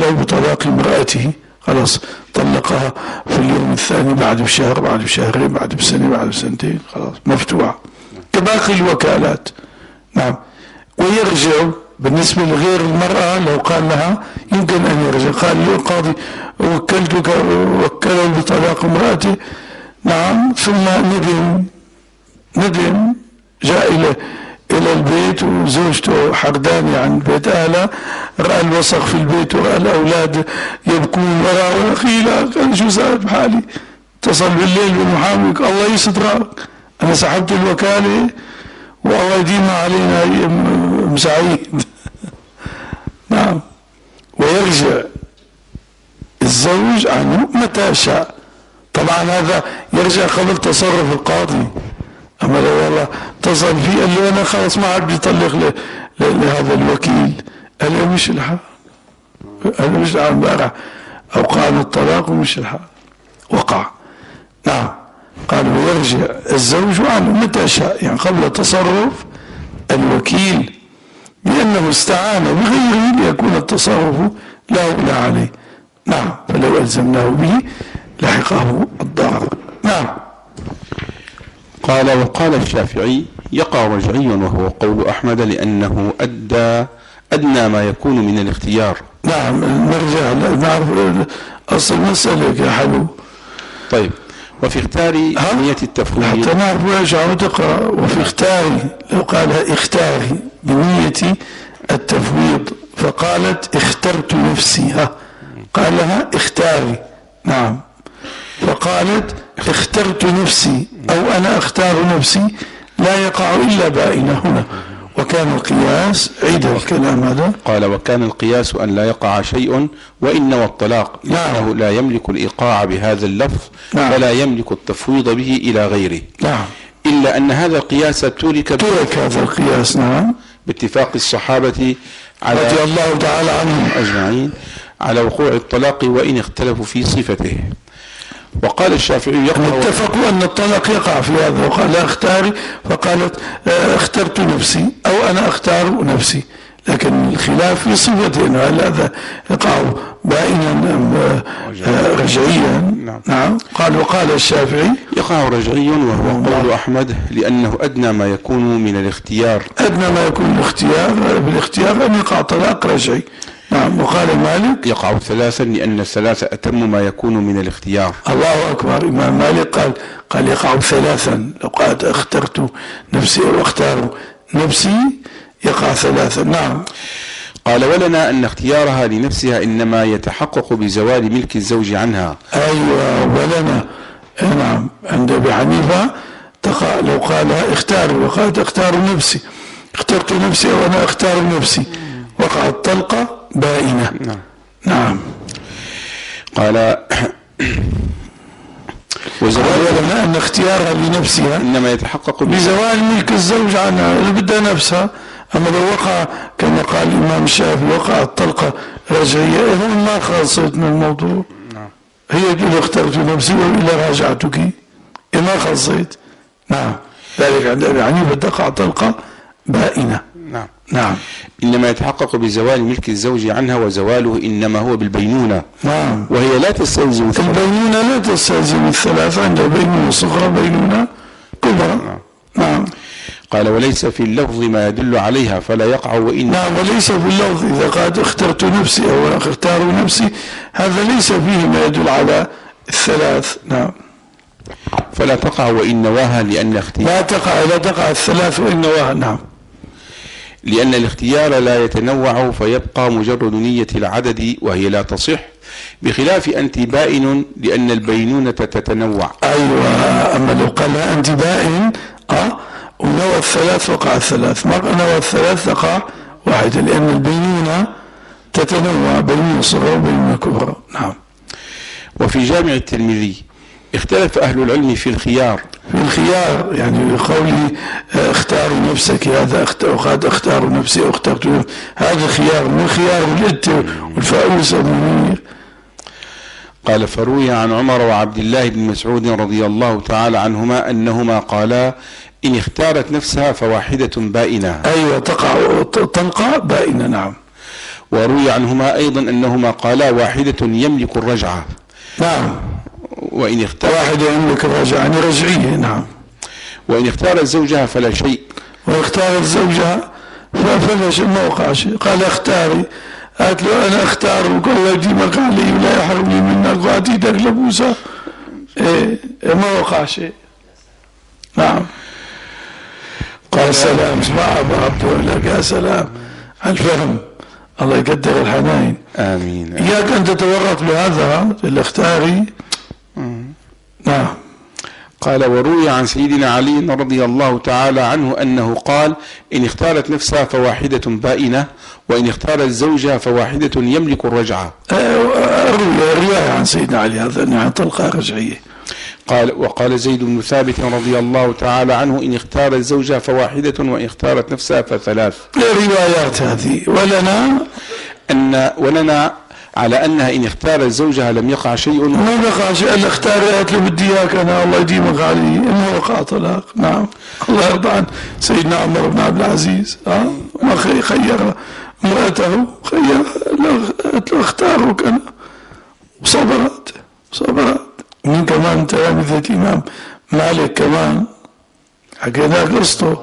ولو بطلاق امرأته، خلاص طلقها في اليوم الثاني بعد بشهر، بعد بشهرين، بعد بسنة، بعد بسنتين، خلاص مفتوحة كباقي الوكالات. نعم. ويرجع بالنسبة لغير المرأة لو قال لها يمكن أن يرجع، قال له القاضي وكله بطلاق امرأته، نعم، ثم ندم جاء إلى البيت وزوجته حردانة عن بيت أهلها، رأى الوسخ في البيت ورأى الأولاد يبكون وراء، أخي لا، قال شو صار بحالي؟ اتصل بالليل بالمحامي، الله يسترك، أنا سحبت الوكالة والله يديم علينا مسعيد. نعم. ويرجع الزوج عنه متى شاء، طبعا هذا يرجع قبل تصرف القاضي. أما لو والله اتصل فيه قال له أنا خلاص ما عاد بيطلق لهذا الوكيل، قال له مش الحق، أنا مش الحق امبارح أوقع الطلاق ومش الحق وقع. نعم. قال ويرجع الزوج عنه متى شاء، يعني قبل تصرف الوكيل، لأنه استعان بغيره ليكون التصرف له لا عليه. نعم. فلو ألزمناه به لحقه الضرر. نعم. قال وقال الشافعي يقع رجعي وهو قول أحمد لأنه أدنى ما يكون من الاختيار. نعم. نرجع نعرف أصل المسألة يا حلو. طيب. وفي اختاري نية التفويض حتى نعرف ويش عم تقرأ. وفي اختاري لو قالها اختاري بنية التفويض فقالت اخترت نفسي، قالها اختاري. نعم. فقالت اخترت نفسي أو أنا اختار نفسي، لا يقع إلا بائنة هنا. وكان القياس عيد الكلام هذا. قال وكان القياس أن لا يقع شيء وإن والطلاق، لأنه لا يملك الإيقاع بهذا اللفظ ولا يملك التفويض به إلى غيره. نعم. إلا أن هذا القياس ترك هذا القياس. نعم. باتفاق الصحابة رضي الله تعالى عنهم أجمعين على وقوع الطلاق وإن اختلفوا في صفته. وقال الشافعي اتفقوا أن الطلاق يقع في هذا، وقال اختاري فقالت اخترت نفسي أو أنا اختار نفسي، لكن الخلاف في صفته أنه هل هذا يقع بائنا أم رجعيا. نعم. قال وقال الشافعي يقع رجعي وهو قول أحمد لأنه أدنى ما يكون من الاختيار. أدنى ما يكون الاختيار بالاختيار أن يقع طلاق رجعي. نعم. وقال مالك يقع ثلاثا لأن الثلاثة أتم ما يكون من الاختيار. الله أكبر. إمام مالك قال يقع ثلاثا، لو قالت اخترت نفسي أو اختار نفسي يقع ثلاثا. نعم. قال ولنا أن اختيارها لنفسها إنما يتحقق بزوال ملك الزوج عنها. أيوة ولنا. نعم. عند أبي حنيفة تقع لو قالها اختاروا وقالت اختار نفسي، اخترت نفسي أو أنا اختار نفسي، وقعت طلقة بائنة. نعم. قال ولنا أن اختيارها لنفسها إنما يتحقق بزوال ملك الزوج عنها اللي بدها نفسها. أما لو وقع كما قال الإمام الشافعي وقعت طلقة رجعية، هو ما خلصت من الموضوع. هي تقول اخترت نفسي وإلا راجعتك، ما خلصت. نعم. ذلك عند أبي حنيفة تقع طلقة بائنة. نعم. نعم. إنما يتحقق بزوال ملك الزوج عنها، وزواله إنما هو بالبينونة. نعم. وهي لا تستلزم البينونة لا تستلزم الثلاثة، عند بينونة صغرى بينونة كبرى. نعم. قال وليس في اللفظ ما يدل عليها فلا يقع وإن. نعم. وليس في اللفظ إذا قالت اخترت نفسي أو أنا اختار نفسي، هذا ليس فيه ما يدل على الثلاث. نعم. فلا تقع وإن نواها لأن لا تقع الثلاث وإن نواها. نعم. لأن الاختيار لا يتنوع فيبقى مجرد نية العدد وهي لا تصح، بخلاف أنت بائن لأن البينونة تتنوع. أيوة. أما لو قال أنت بائن ونوى الثلاث وقع الثلاث، ما نوى الثلاث تقع واحدة، لأن البينونة تتنوع بينونة صغرى وبينونة كبرى. نعم. وفي جامع الترمذي اختلف أهل العلم في الخيار. يعني قولي اختار نفسك، هذا اختار نفسي او اخترت نفسي، هذا خيار من خيار الإت والفائوس والمنير. قال فروي عن عمر وعبد الله بن مسعود رضي الله تعالى عنهما أنهما قالا إن اختارت نفسها فواحدة بائنة. أيوة. تقع طلقة بائنة. نعم. وروي عنهما أيضا أنهما قالا واحدة يملك الرجعة. نعم. وإن اختار واحدة يملك الرجعة يعني رجعية. نعم. وإن اختارت زوجها فلا شيء. واختارت زوجها فلا شيء، ما وقع شيء. قال اختاري، قالت له أنا اختار، وقال له يديمك علي ولا يحرم لي منك وأعطي ايدك لبوسة. ما وقع شيء. نعم. قال سلام. اسمع أبو عبد لك يا سلام على الفهم، الله يقدر الحنين. آمين. إياك أن تتورط بهذا الاختاري. نعم. قال وروي عن سيدنا علي رضي الله تعالى عنه أنه قال إن اختارت نفسها فواحدة بائنة، وإن اختارت زوجها فواحدة يملك الرجعة. الرواية عن سيدنا علي هذا أنها طلقة رجعية. قال وقال زيد بن ثابت رضي الله تعالى عنه إن اختارت زوجها فواحدة وإن اختارت نفسها فثلاث. الروايات هذه. ولنا على أنها إن اختارت زوجها لم يقع شيء. ما وقع شيء. اللي اختارت له بدي إياك أنا الله يديمك علي، إنه وقع طلاق. نعم. الله يرضى عن سيدنا عمر بن عبد العزيز. ما خير امرأته، خير له اختارك أنا، وصبرت. من كمان تلامذة الإمام مالك كمان حكينا قصته.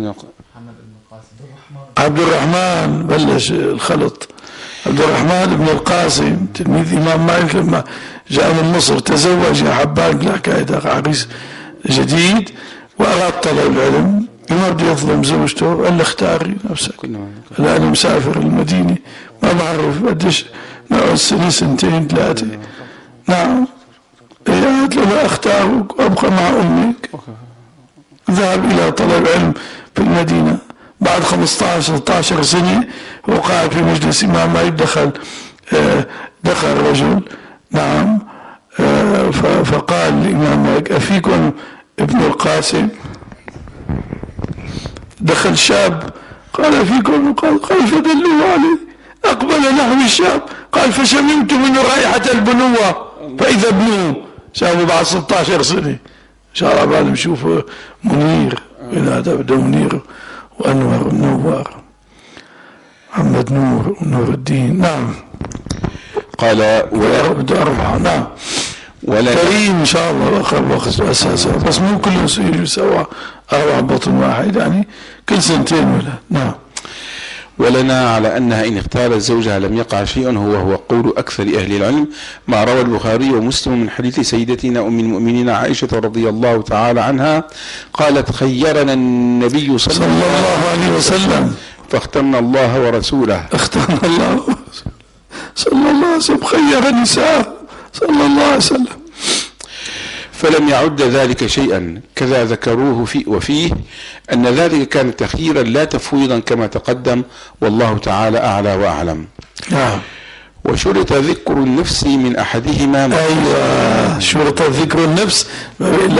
عبد الرحمن بلش الخلط. عبد الرحمن بن القاسم تلميذ الإمام مالك لما جاء من مصر تزوج يا حبان بالحكاية، عريس جديد وأراد طلب العلم، ما بده يظلم زوجته، قال له اختاري نفسك، لا أنا مسافر المدينة ما بعرف بديش نقعد سنة سنتين ثلاثة. نعم. قالت له لا اختارك وابقى مع امك. ذهب الى طلب علم في المدينة. بعد 15-16 سنة هو قاعد في مجلس امام مالك، دخل رجل. نعم. فقال الامام مالك افيكم ابن القاسم؟ دخل شاب قال افيكم، قال فدلوا عليه. اقبل نحو الشاب قال فشممت منه رائحة البنوة فاذا ابنه. شافوا بعد 16 سنة شاء الله بعد نشوفه منير. هذا بده منير وأنور ونوار، محمد نور الدين. نعم. قال بده أربعة. نعم. كريم إن شاء الله آخر وقت أساسا، بس مو كلهم يجوا سوا 4 بطن واحد، يعني كل سنتين ولا. نعم. ولنا على أنها إن اختارت زوجها لم يقع شيء، هو قول أكثر أهل العلم، ما روى البخاري ومسلم من حديث سيدتنا أم المؤمنين عائشة رضي الله تعالى عنها قالت خيرنا النبي صلى الله عليه وسلم فاخترنا الله ورسوله. اخترنا الله صلى الله عليه وسلم، خير النساء صلى الله عليه وسلم. فلم يعد ذلك شيئا، كذا ذكروه وفيه أن ذلك كان تخييرا لا تفويضا كما تقدم، والله تعالى أعلى وأعلم. نعم. وشرط ذكر النفس من أحدهما. أيوة، شرط ذكر النفس. إلا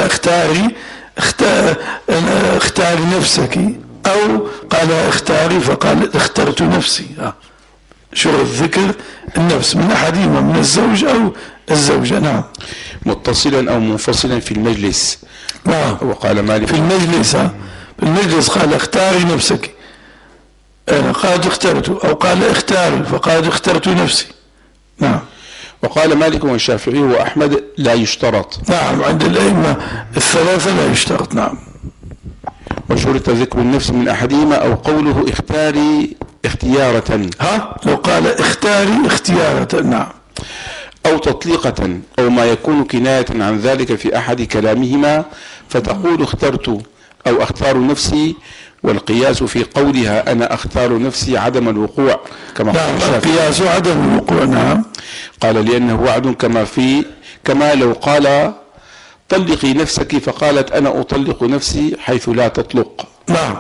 اختاري نفسك، أو قال اختاري فقال اخترت نفسي. شرط ذكر النفس من أحدهما، من الزوج أو الزوجة. نعم. متصلا أو منفصلا في المجلس. نعم. وقال مالك في المجلس. في المجلس قال اختاري نفسك، أنا قال اخترت، أو قال اختاري فقال اخترت نفسي. نعم. وقال مالك والشافعي وأحمد لا يشترط. نعم. عند الأئمة الثلاثة لا يشترط. نعم. وشرط ذكر النفس من أحدهما، أو قوله اختاري اختيارة. لو قال اختاري اختيارة. نعم. أو تطليقة، أو ما يكون كناية عن ذلك في أحد كلامهما، فتقول اخترت أو أختار نفسي، والقياس في قولها أنا أختار نفسي عدم الوقوع كما قال الشافعي. القياس عدم الوقوع. نعم. قال لأنه وعد كما لو قال طلقي نفسك فقالت أنا أطلق نفسي حيث لا تطلق. نعم.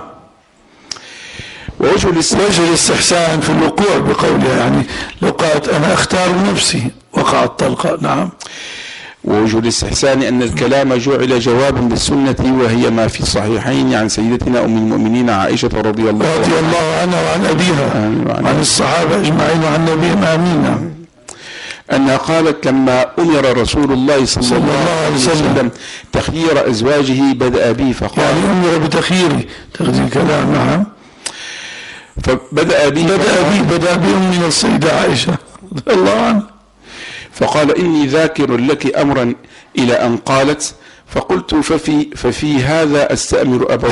ووجه الاستحسان في الوقوع بقولها، يعني لو قالت أنا أختار نفسي وقعت طلقة. نعم. ووجه الاستحسان أن الكلام جعل جوابا بالسنة، وهي ما في الصحيحين عن سيدتنا أم المؤمنين عائشة رضي الله عنها وعن أبيها وعن الصحابة أجمعين وعن نبينا آمين، أنها قالت لما أمر رسول الله صلى الله عليه وسلم تخيير أزواجه بدأ به فقال، يعني أمر بتخيير تقدير كلام. نعم. فبدأ بي بدأ بأمنا السيدة عائشة رضي الله عنها، فقال إني ذاكر لك أمرا إلى أن قالت، فقلت ففي هذا أستأمر أبوي.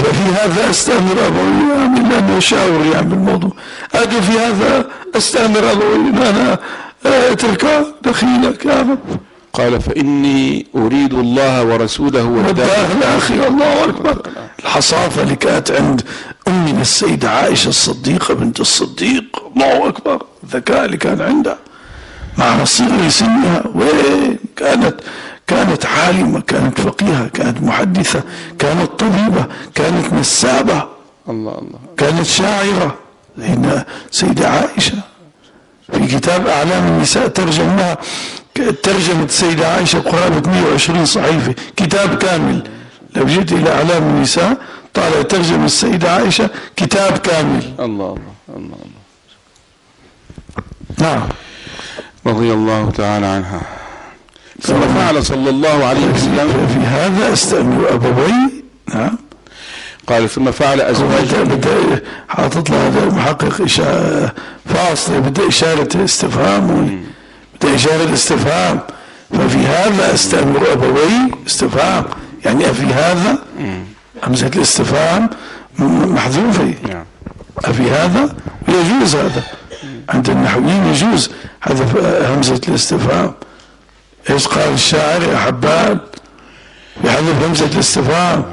يعني لأنه شاور يعني بالموضوع، أجي في هذا أستأمر أبوي إن أنا أترك دخيلك يا رب. قال فإني أريد الله ورسوله والدار الآخرة. الله أكبر. الحصافة اللي كانت عند أمنا السيدة عائشة الصديقة بنت الصديق، الله أكبر، الذكاء اللي كان عندها مع صغر سنها، وين كانت عالمة، كانت فقيهة، كانت محدثة، كانت طبيبة، كانت نسابة، الله كانت شاعرة. لأن سيدة عائشة في كتاب أعلام النساء ترجمها، ترجمة السيدة عائشة قرابة 120 صحيفة، كتاب كامل. لو جيت إلى أعلام النساء طالع ترجمة السيدة عائشة كتاب كامل. الله. نعم، رضي الله تعالى عنها. ثم فعل صلى الله عليه وسلم في هذا استأمر أبوي. نعم. قال ثم فعل أزواجه. بدأ حاطط له هذا المحقق فاصلة، بدأ إشارة استفهام، بدأ إشارة استفهام. ففي هذا استأمر أبوي استفهام، يعني أفي هذا همزة الاستفهام محذوفة. أفي هذا يجوز، هذا عند النحويين يجوز حذف همزة الاستفهام. ايش قال الشاعر يا حبان؟ يحذف همزة الاستفهام.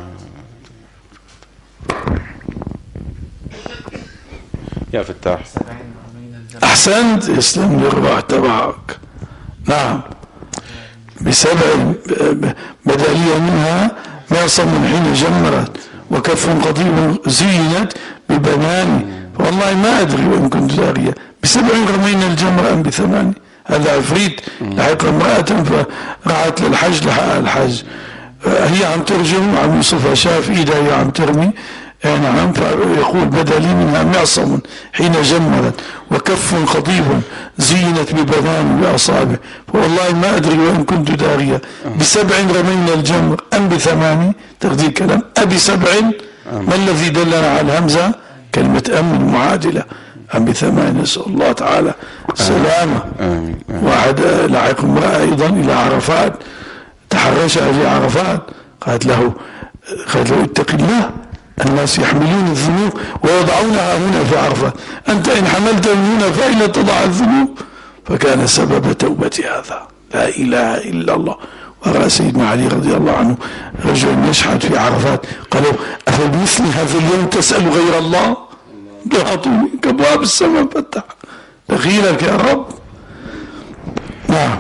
يا فتاح احسنت، يسلم لي الروح تبعك. نعم، بسبع بدلية منها معصم حين جمرت، وكف قضيب زينت ببنان، والله ما ادري وان كنت دارية، ب7 رمينا الجمر ام ب8. هذا عفريت لحق امرأة فرعت للحج لحقها الحج. هي عم ترجم عم يوصفها، شاف ايدها هي عم ترمي. نعم، فيقول بدلي منها معصم حين جمرت، وكف خضيب زينت ببنان باصابع، فوالله ما ادري وان كنت دارية، ب7 رمينا الجمر ام ب8. تقدير كلام ب7. ما الذي دلنا على الهمزة؟ كلمة ام المعادلة، ام ب8. نسأل الله تعالى السلامة. واحد لحق امرأة ايضا الى عرفات، تحرشها في عرفات، قالت له اتق الله، الناس يحملون الذنوب ويضعونها هنا في عرفات، أنت إن حملت من هنا فأين تضع الذنوب؟ فكان سبب توبة هذا. لا إله إلا الله. ورأى سيدنا علي رضي الله عنه رجل يشحت في عرفات، قالوا أفبمثل هذا اليوم تسأل غير الله؟ أعطوني كأبواب السماء فتح دخيلك يا رب. نعم.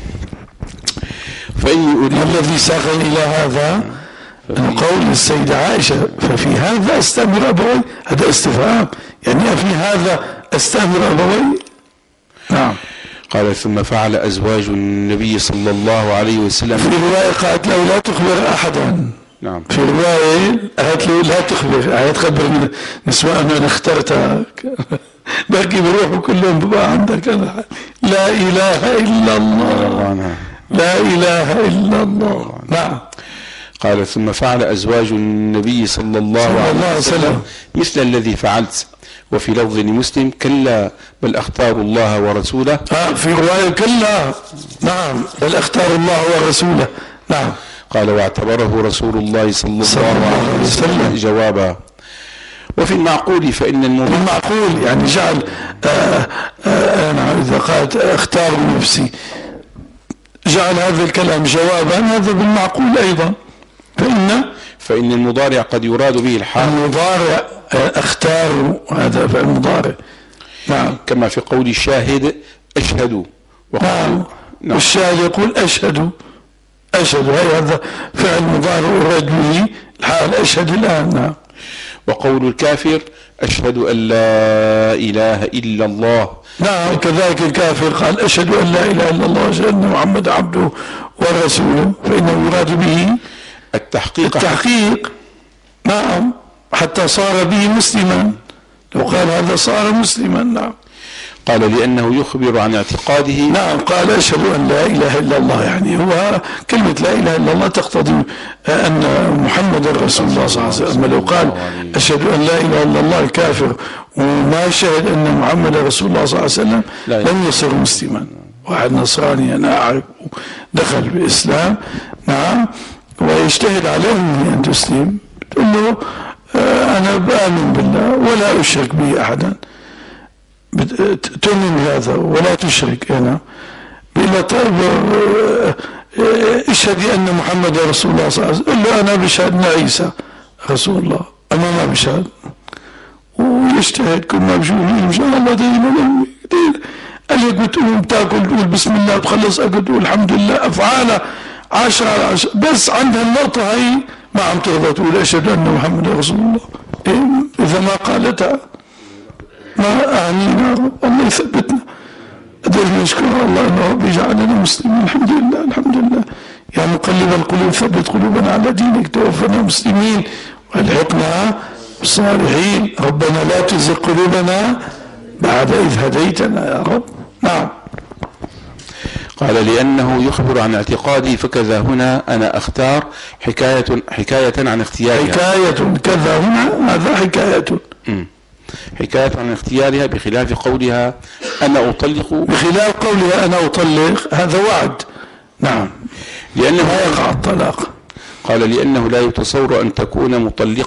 فإني أريد الذي ساقني إلى هذا أن قول السيدة عائشة ففي هذا استأمر أبوي، هذا استفهام، يعني في هذا استأمر أبوي. نعم. قال ثم فعل أزواج النبي صلى الله عليه وسلم. في رواية قالت له لا تخبر أحدا. نعم. في رواية قالت له لا تخبر، تخبر نسوة أنا اخترتها باقي بروحوا كلهم بقى عندك. لا إله إلا الله، لا إله إلا الله. نعم. قال ثم فعل أزواج النبي صلى الله عليه وسلم مثل الذي فعلت. وفي لفظ مسلم كلا بل اختار الله ورسوله. في رواية كلا، نعم، بل اختار الله ورسوله. نعم. قال واعتبره رسول الله صلى الله عليه وسلم جوابا. وفي المعقول فإن المعقول يعني جعل إذا قالت اختار نفسي جعل هذا الكلام جوابا، هذا بالمعقول أيضا. فإن المضارع قد يراد به الحال. المضارع اختار، هذا فعل مضارع. نعم. كما في قول الشاهد أشهد. نعم. والشاهد يقول أشهد، هذا فعل مضارع يراد به الحال، أشهد الآن. نعم. وقول الكافر أشهد أن لا إله إلا الله. نعم، كذلك الكافر قال أشهد أن لا إله إلا الله وأشهد أن محمد عبده ورسوله، فإنه يراد به التحقيق. نعم، حتى صار به مسلما، لو قال هذا صار مسلما. نعم. قال لأنه يخبر عن اعتقاده. نعم، قال أشهد أن لا إله إلا الله، يعني هو كلمة لا إله إلا الله تقتضي أن محمد رسول الله صلى الله عليه وسلم. لو قال أشهد أن لا إله إلا الله كافر وما شهد أن محمد رسول الله صلى الله عليه وسلم لم يصير مسلما. واحد نصراني أنا أعرف دخل بالإسلام، نعم، ويجتهد عليه أن تسلم، تقول له أنا بآمن بالله ولا أشرك به أحدا، تؤمن بهذا ولا تشرك، أنا بلا طيب اشهدي أن محمد رسول الله صلى الله عليه وسلم، إلا أنا بشهد أن عيسى رسول الله، أما ما بشهد، ويجتهد كل ما بشوف إن شاء الله دائما كثير. اللي بتقوم تاكل تقول بسم الله، بخلص أكل تقول الحمد لله، أفعالها 10 على 10، بس عندها النقطة هي ما عم ترضى تقول أشهد أن محمد رسول الله. إذا ما قالتها ما أعنينا، الله يثبتنا. قدرنا نشكر الله أنه بيجعلنا مسلمين، الحمد لله الحمد لله. يا مقلب القلوب ثبت قلوبنا على دينك، توفنا مسلمين والحقنا بالصالحين. ربنا لا تزغ قلوبنا بعد إذ هديتنا يا رب. نعم. قال لأنه يخبر عن اعتقادي، فكذا هنا أنا أختار حكاية عن اختيارها. حكاية كذا هنا، هذا حكاية عن اختيارها، بخلاف قولها أنا أطلق. بخلاف قولها أنا أطلق، هذا وعد. نعم، لأنه لا يقع الطلاق. قال لأنه لا يتصور أن تكون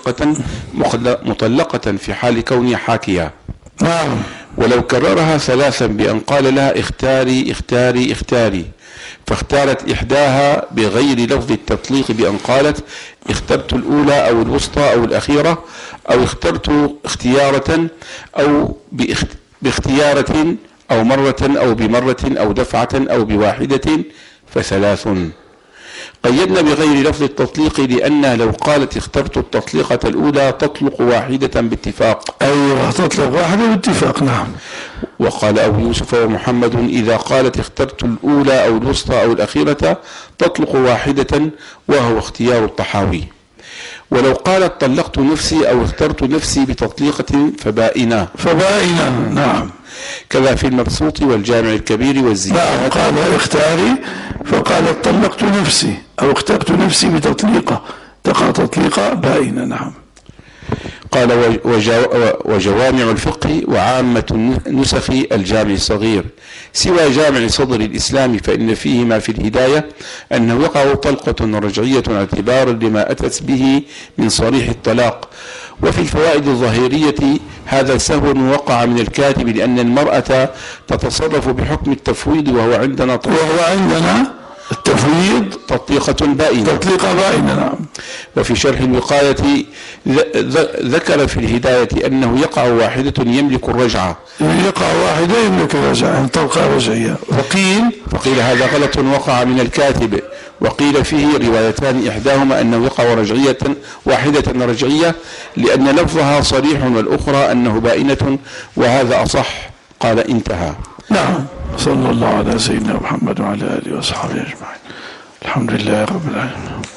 مطلقة في حال كونها حاكية. نعم. ولو كررها 3 بأن قال لها اختاري اختاري اختاري، فاختارت إحداها بغير لفظ التطليق بأن قالت اخترت الأولى أو الوسطى أو الأخيرة، أو اخترت اختيارة أو باختيارة أو مرة أو بمرة أو دفعة أو بواحدة، ف3. قيدنا بغير لفظ التطليق لأنها لو قالت اخترت التطليقة الأولى تطلق واحدة باتفاق. أيوة، تطلق واحدة باتفاق. نعم. وقال أبو يوسف ومحمد إذا قالت اخترت الأولى أو الوسطى أو الأخيرة تطلق واحدة، وهو اختيار الطحاوي. ولو قالت طلقت نفسي أو اخترت نفسي بتطليقة فبائنة. نعم. كذا في المبسوط والجامع الكبير والزيادة. نعم، قال اختاري فقالت طلقت نفسي أو اخترت نفسي بتطليقة، تقع تطليقة بائنة. نعم. قال وجوامع الفقه وعامة نسخ الجامع الصغير سوى جامع صدر الإسلام، فإن فيه ما في الهداية أنه يقع طلقة رجعية اعتبارا لما أتت به من صريح الطلاق. وفي الفوائد الظاهرية هذا سهو وقع من الكاتب، لأن المرأة تتصرف بحكم التفويض، وهو عندنا التفويض تطليقة بائنة. نعم. وفي شرح الوقاية ذكر في الهداية أنه يقع واحدة يملك الرجعة. يقع واحدة يملك الرجعة، طلقة رجعية. فقيل هذا غلط وقع من الكاتب. وقيل فيه روايتان، إحداهما أنه يقع رجعية واحدة رجعية لأن لفظها صريح، والأخرى أنه بائنة، وهذا أصح. قال انتهى. نعم. صلى الله على سيدنا محمد وعلى آله وصحبه أجمعين. الحمد لله رب العالمين.